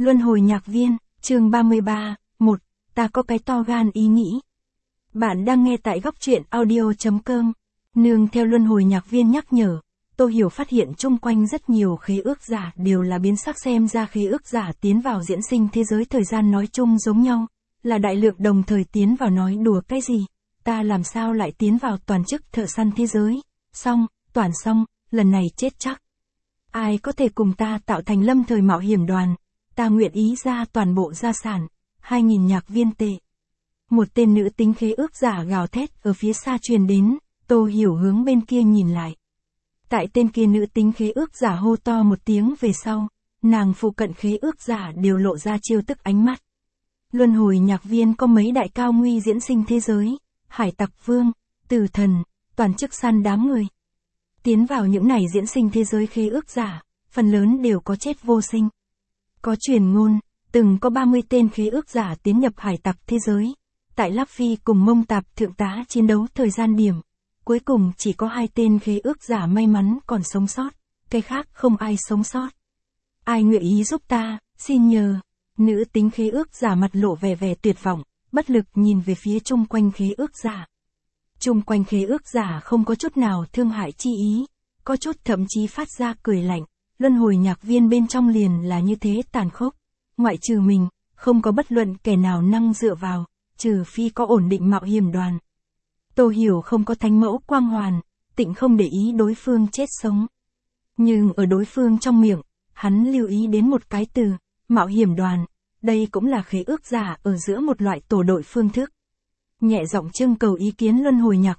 Luân hồi nhạc viên, chương 33, 1, ta có cái to gan ý nghĩ. Bạn đang nghe tại góc truyện audio.com. Nương theo luân hồi nhạc viên nhắc nhở, Tô Hiểu phát hiện chung quanh rất nhiều khế ước giả đều là biến sắc, xem ra khế ước giả tiến vào diễn sinh thế giới thời gian nói chung giống nhau, là đại lượng đồng thời tiến vào. Nói đùa cái gì, ta làm sao lại tiến vào toàn chức thợ săn thế giới, toàn xong, lần này chết chắc. Ai có thể cùng ta tạo thành lâm thời mạo hiểm đoàn, ta nguyện ý ra toàn bộ gia sản, 2.000 nhạc viên tệ. Một tên nữ tính khế ước giả gào thét ở phía xa truyền đến, Tô Hiểu hướng bên kia nhìn lại. Tại tên kia nữ tính khế ước giả hô to một tiếng về sau, nàng phụ cận khế ước giả đều lộ ra chiêu tức ánh mắt. Luân hồi nhạc viên có mấy đại cao nguy diễn sinh thế giới, hải tặc vương, tử thần, toàn chức săn đám người. Tiến vào những này diễn sinh thế giới khế ước giả, phần lớn đều có chết vô sinh. Có truyền ngôn, từng có 30 tên khế ước giả tiến nhập hải tặc thế giới. Tại Lạp Phi cùng Mông Tạp thượng tá chiến đấu thời gian điểm, cuối cùng chỉ có 2 tên khế ước giả may mắn còn sống sót, cái khác không ai sống sót. Ai nguyện ý giúp ta, xin nhờ. Nữ tính khế ước giả mặt lộ vẻ tuyệt vọng, bất lực nhìn về phía chung quanh khế ước giả. Chung quanh khế ước giả không có chút nào thương hại chi ý, có chút thậm chí phát ra cười lạnh. Luân hồi nhạc viên bên trong liền là như thế tàn khốc, ngoại trừ mình, không có bất luận kẻ nào năng dựa vào, trừ phi có ổn định mạo hiểm đoàn. Tô Hiểu không có thánh mẫu quang hoàn, tịnh không để ý đối phương chết sống. Nhưng ở đối phương trong miệng, hắn lưu ý đến một cái từ, mạo hiểm đoàn, đây cũng là khế ước giả ở giữa một loại tổ đội phương thức. Nhẹ giọng trưng cầu ý kiến luân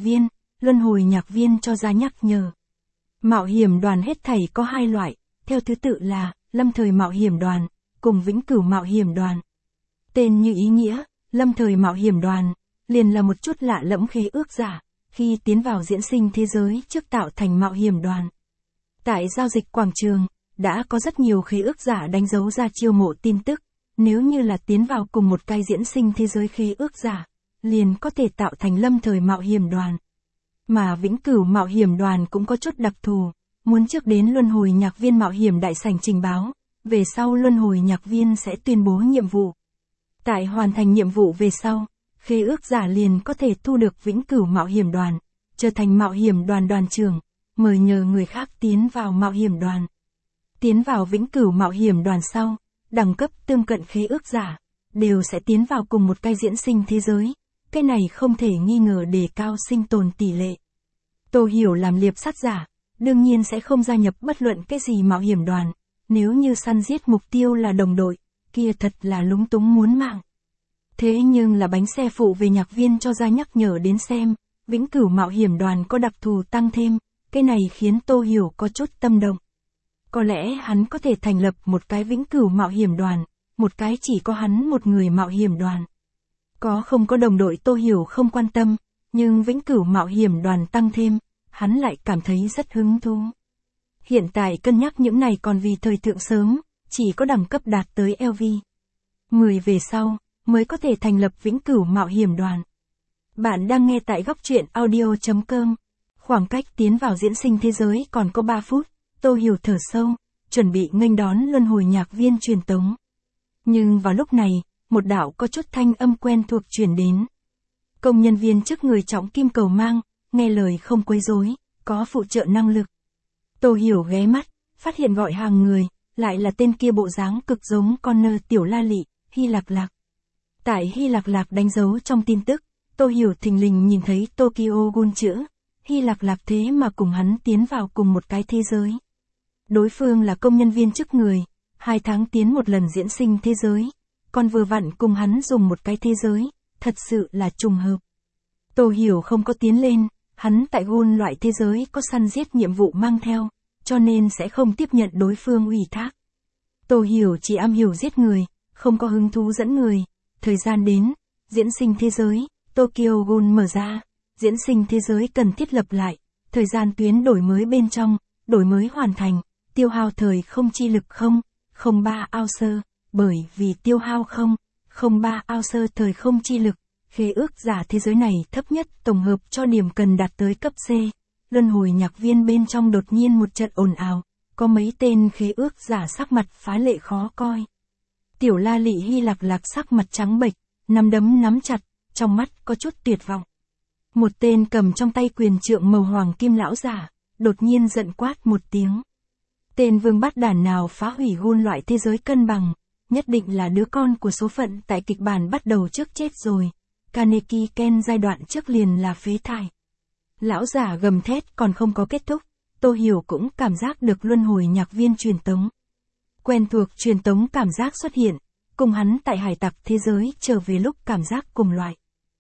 hồi nhạc viên cho ra nhắc nhở. Mạo hiểm đoàn hết thảy có 2 loại, theo thứ tự là lâm thời mạo hiểm đoàn, cùng vĩnh cửu mạo hiểm đoàn. Tên như ý nghĩa, lâm thời mạo hiểm đoàn, liền là một chút lạ lẫm khế ước giả, khi tiến vào diễn sinh thế giới trước tạo thành mạo hiểm đoàn. Tại giao dịch quảng trường, đã có rất nhiều khế ước giả đánh dấu ra chiêu mộ tin tức, nếu như là tiến vào cùng một cái diễn sinh thế giới khế ước giả, liền có thể tạo thành lâm thời mạo hiểm đoàn. Mà vĩnh cửu mạo hiểm đoàn cũng có chút đặc thù, muốn trước đến luân hồi nhạc viên mạo hiểm đại sảnh trình báo, về sau luân hồi nhạc viên sẽ tuyên bố nhiệm vụ. Tại hoàn thành nhiệm vụ về sau, khế ước giả liền có thể thu được vĩnh cửu mạo hiểm đoàn, trở thành mạo hiểm đoàn đoàn trưởng, mời nhờ người khác tiến vào mạo hiểm đoàn. Tiến vào vĩnh cửu mạo hiểm đoàn sau, đẳng cấp tương cận khế ước giả, đều sẽ tiến vào cùng một cái diễn sinh thế giới. Cái này không thể nghi ngờ đề cao sinh tồn tỷ lệ. Tô Hiểu làm liệp sát giả, đương nhiên sẽ không gia nhập bất luận cái gì mạo hiểm đoàn, nếu như săn giết mục tiêu là đồng đội, kia thật là lúng túng muốn mạng. Thế nhưng là bánh xe phụ về nhạc viên cho ra nhắc nhở đến xem, vĩnh cửu mạo hiểm đoàn có đặc thù tăng thêm, cái này khiến Tô Hiểu có chút tâm động. Có lẽ hắn có thể thành lập một cái vĩnh cửu mạo hiểm đoàn, một cái chỉ có hắn một người mạo hiểm đoàn. Có không có đồng đội Tô Hiểu không quan tâm, nhưng vĩnh cửu mạo hiểm đoàn tăng thêm, hắn lại cảm thấy rất hứng thú. Hiện tại cân nhắc những này còn vì thời thượng sớm, chỉ có đẳng cấp đạt tới LV 10 về sau, mới có thể thành lập vĩnh cửu mạo hiểm đoàn. Bạn đang nghe tại góc truyện audio.com. Khoảng cách tiến vào diễn sinh thế giới còn có 3 phút, Tô Hiểu thở sâu, chuẩn bị nghênh đón luân hồi nhạc viên truyền tống. Nhưng vào lúc này, một đạo có chút thanh âm quen thuộc truyền đến. Công nhân viên trước người trọng kim cầu mang, nghe lời không quấy rối, có phụ trợ năng lực. Tô Hiểu ghé mắt, phát hiện gọi hàng người, lại là tên kia bộ dáng cực giống con nơ tiểu la lị, Hy Lạc Lạc. Tại Hy Lạc Lạc đánh dấu trong tin tức, Tô Hiểu thình lình nhìn thấy Tokyo Ghoul chữ, Hy Lạc Lạc thế mà cùng hắn tiến vào cùng một cái thế giới. Đối phương là công nhân viên trước người, 2 tháng tiến một lần diễn sinh thế giới. Còn vừa vặn cùng hắn dùng một cái thế giới, thật sự là trùng hợp. Tô Hiểu không có tiến lên, hắn tại Ghoul loại thế giới có săn giết nhiệm vụ mang theo, cho nên sẽ không tiếp nhận đối phương ủy thác. Tô Hiểu chỉ am hiểu giết người, không có hứng thú dẫn người. Thời gian đến, diễn sinh thế giới, Tokyo Ghoul mở ra, diễn sinh thế giới cần thiết lập lại, thời gian tuyến đổi mới bên trong, đổi mới hoàn thành, tiêu hao thời không chi lực 0,03 ounce. Bởi vì tiêu hao 0,03 ounce thời không chi lực, khế ước giả thế giới này thấp nhất tổng hợp cho điểm cần đạt tới cấp C. Luân hồi nhạc viên bên trong đột nhiên một trận ồn ào, có mấy tên khế ước giả sắc mặt phá lệ khó coi. Tiểu La Lị Hy Lạc Lạc sắc mặt trắng bệch, nắm đấm nắm chặt, trong mắt có chút tuyệt vọng. Một tên cầm trong tay quyền trượng màu hoàng kim lão giả, đột nhiên giận quát một tiếng. Tên vương bắt đản nào phá hủy Gun loại thế giới cân bằng, nhất định là đứa con của số phận tại kịch bản bắt đầu trước chết rồi. Kaneki Ken giai đoạn trước liền là phế thải. Lão giả gầm thét còn không có kết thúc, Tô Hiểu cũng cảm giác được luân hồi nhạc viên truyền tống. Quen thuộc truyền tống cảm giác xuất hiện, cùng hắn tại hải tặc thế giới trở về lúc cảm giác cùng loại.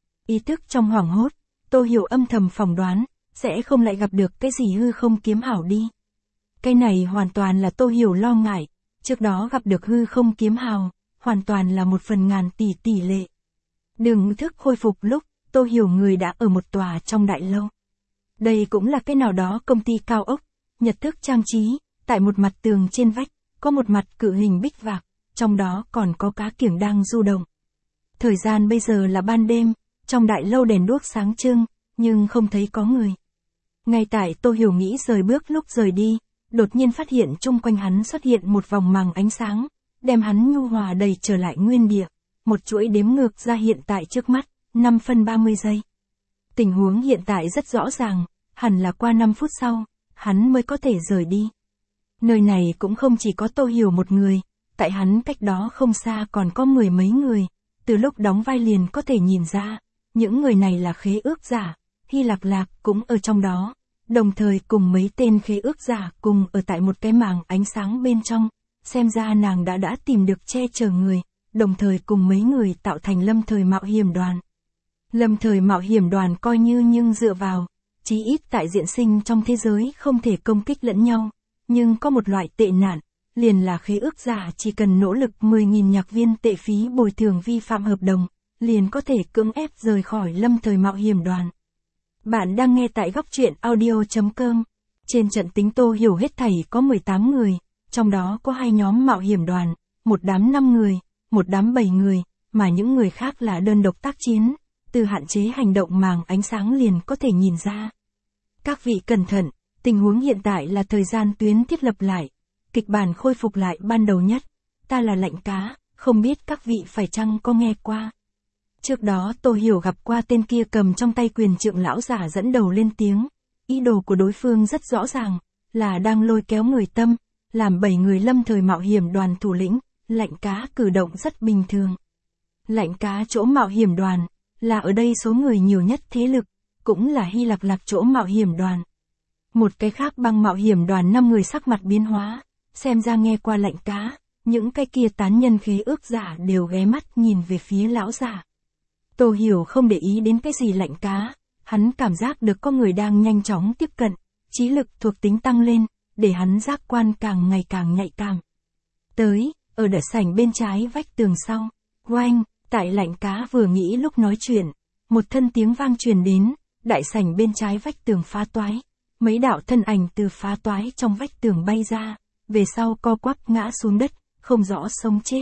Ý thức trong hoảng hốt, Tô Hiểu âm thầm phỏng đoán, sẽ không lại gặp được cái gì hư không kiếm hảo đi. Cái này hoàn toàn là Tô Hiểu lo ngại, trước đó gặp được hư không kiếm hào, hoàn toàn là 1/1000 tỷ lệ. Đường thức khôi phục lúc, Tô Hiểu người đã ở một tòa trong đại lâu. Đây cũng là cái nào đó công ty cao ốc, nhật thức trang trí, tại một mặt tường trên vách, có một mặt cự hình bích vạc, trong đó còn có cá kiểng đang du động. Thời gian bây giờ là ban đêm, trong đại lâu đèn đuốc sáng trưng, nhưng không thấy có người. Ngay tại Tô Hiểu nghĩ rời bước lúc rời đi, đột nhiên phát hiện chung quanh hắn xuất hiện một vòng màng ánh sáng, đem hắn nhu hòa đầy trở lại nguyên địa. Một chuỗi đếm ngược ra hiện tại trước mắt, 5/30 giây. Tình huống hiện tại rất rõ ràng, hẳn là qua 5 phút sau, hắn mới có thể rời đi. Nơi này cũng không chỉ có Tô Hiểu một người, tại hắn cách đó không xa còn có 10 mấy người, từ lúc đóng vai liền có thể nhìn ra, những người này là khế ước giả, Hy Lạc Lạc cũng ở trong đó, đồng thời cùng mấy tên khế ước giả cùng ở tại một cái màng ánh sáng bên trong, xem ra nàng đã tìm được che chở người, đồng thời cùng mấy người tạo thành Lâm Thời Mạo Hiểm Đoàn. Lâm Thời Mạo Hiểm Đoàn coi như nhưng dựa vào, chí ít tại diện sinh trong thế giới không thể công kích lẫn nhau, nhưng có một loại tệ nạn, liền là khế ước giả chỉ cần nỗ lực 10.000 nhạc viên tệ phí bồi thường vi phạm hợp đồng, liền có thể cưỡng ép rời khỏi Lâm Thời Mạo Hiểm Đoàn. Bạn đang nghe tại góc truyện audio.com. Trên trận tính Tô Hiểu hết thảy có 18 người, trong đó có 2 nhóm mạo hiểm đoàn, một đám 5 người, một đám 7 người, mà những người khác là đơn độc tác chiến, từ hạn chế hành động màng ánh sáng liền có thể nhìn ra. Các vị cẩn thận, tình huống hiện tại là thời gian tuyến thiết lập lại, kịch bản khôi phục lại ban đầu nhất, ta là Lạnh Cá, không biết các vị phải chăng có nghe qua. Trước đó Tô Hiểu gặp qua tên kia cầm trong tay quyền trượng lão giả dẫn đầu lên tiếng, ý đồ của đối phương rất rõ ràng, là đang lôi kéo người tâm, làm 7 người Lâm Thời Mạo Hiểm Đoàn thủ lĩnh. Lạnh Cá cử động rất bình thường. Lạnh Cá chỗ mạo hiểm đoàn, là ở đây số người nhiều nhất thế lực, cũng là Hy Lạc Lạc chỗ mạo hiểm đoàn. Một cái khác băng mạo hiểm đoàn 5 người sắc mặt biến hóa, xem ra nghe qua Lạnh Cá, những cái kia tán nhân khế ước giả đều ghé mắt nhìn về phía lão giả. Tô Hiểu không để ý đến cái gì Lạnh Cá, hắn cảm giác được có người đang nhanh chóng tiếp cận, trí lực thuộc tính tăng lên, để hắn giác quan càng ngày càng nhạy cảm. Tới, ở đại sảnh bên trái vách tường sau, oanh, tại Lạnh Cá vừa nghĩ lúc nói chuyện, một thân tiếng vang truyền đến, đại sảnh bên trái vách tường phá toái, mấy đạo thân ảnh từ phá toái trong vách tường bay ra, về sau co quắp ngã xuống đất, không rõ sống chết.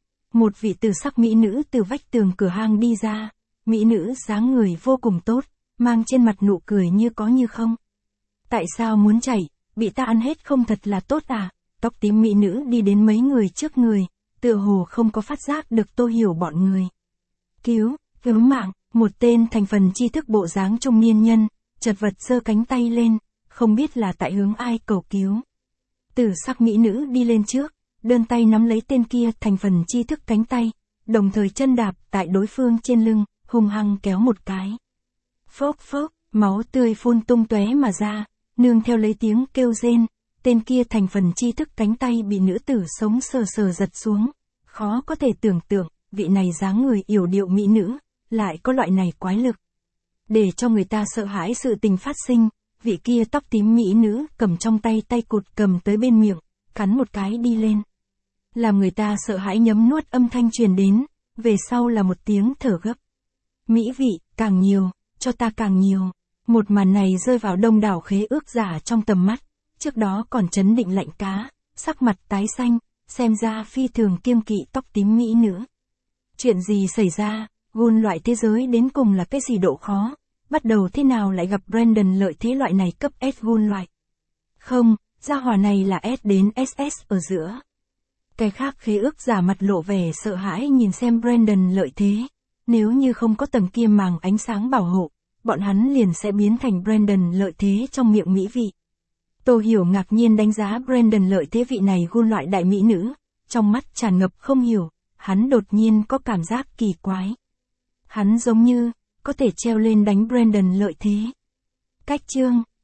Một vị tử sắc mỹ nữ từ vách tường cửa hang đi ra, mỹ nữ dáng người vô cùng tốt, mang trên mặt nụ cười như có như không. Tại sao muốn chạy, bị ta ăn hết không thật là tốt à? Tóc tím mỹ nữ đi đến mấy người trước người, tựa hồ không có phát giác được Tô Hiểu bọn người. Cứu mạng, một tên thành phần tri thức bộ dáng trung niên nhân, chật vật giơ cánh tay lên, không biết là tại hướng ai cầu cứu. Tử sắc mỹ nữ đi lên trước, đơn tay nắm lấy tên kia thành phần tri thức cánh tay, đồng thời chân đạp tại đối phương trên lưng, hung hăng kéo một cái. Phốc phốc, máu tươi phun tung tóe mà ra, nương theo lấy tiếng kêu rên, tên kia thành phần tri thức cánh tay bị nữ tử sống sờ sờ giật xuống. Khó có thể tưởng tượng, vị này dáng người yểu điệu mỹ nữ, lại có loại này quái lực. Để cho người ta sợ hãi sự tình phát sinh, vị kia tóc tím mỹ nữ cầm trong tay tay cụt cầm tới bên miệng, cắn một cái đi lên. Làm người ta sợ hãi nhấm nuốt âm thanh truyền đến, về sau là một tiếng thở gấp. Mỹ vị, càng nhiều, cho ta càng nhiều. Một màn này rơi vào đông đảo khế ước giả trong tầm mắt, trước đó còn trấn định Lạnh Cá, sắc mặt tái xanh, xem ra phi thường kiêng kỵ tóc tím mỹ nữ. Chuyện gì xảy ra, Gun loại thế giới đến cùng là cái gì độ khó, bắt đầu thế nào lại gặp Brandon lợi thế loại này cấp S Gun loại. Không, gia hỏa này là S đến SS ở giữa. Cái khác khế ước giả mặt lộ vẻ sợ hãi nhìn xem Brandon Lợi Thế. Nếu như không có tầng kia màng ánh sáng bảo hộ, bọn hắn liền sẽ biến thành Brandon Lợi Thế trong miệng mỹ vị. Tô Hiểu ngạc nhiên đánh giá Brandon Lợi Thế vị này gun loại đại mỹ nữ, trong mắt tràn ngập không hiểu, hắn đột nhiên có cảm giác kỳ quái. Hắn giống như, có thể treo lên đánh Brandon Lợi Thế. Cách chương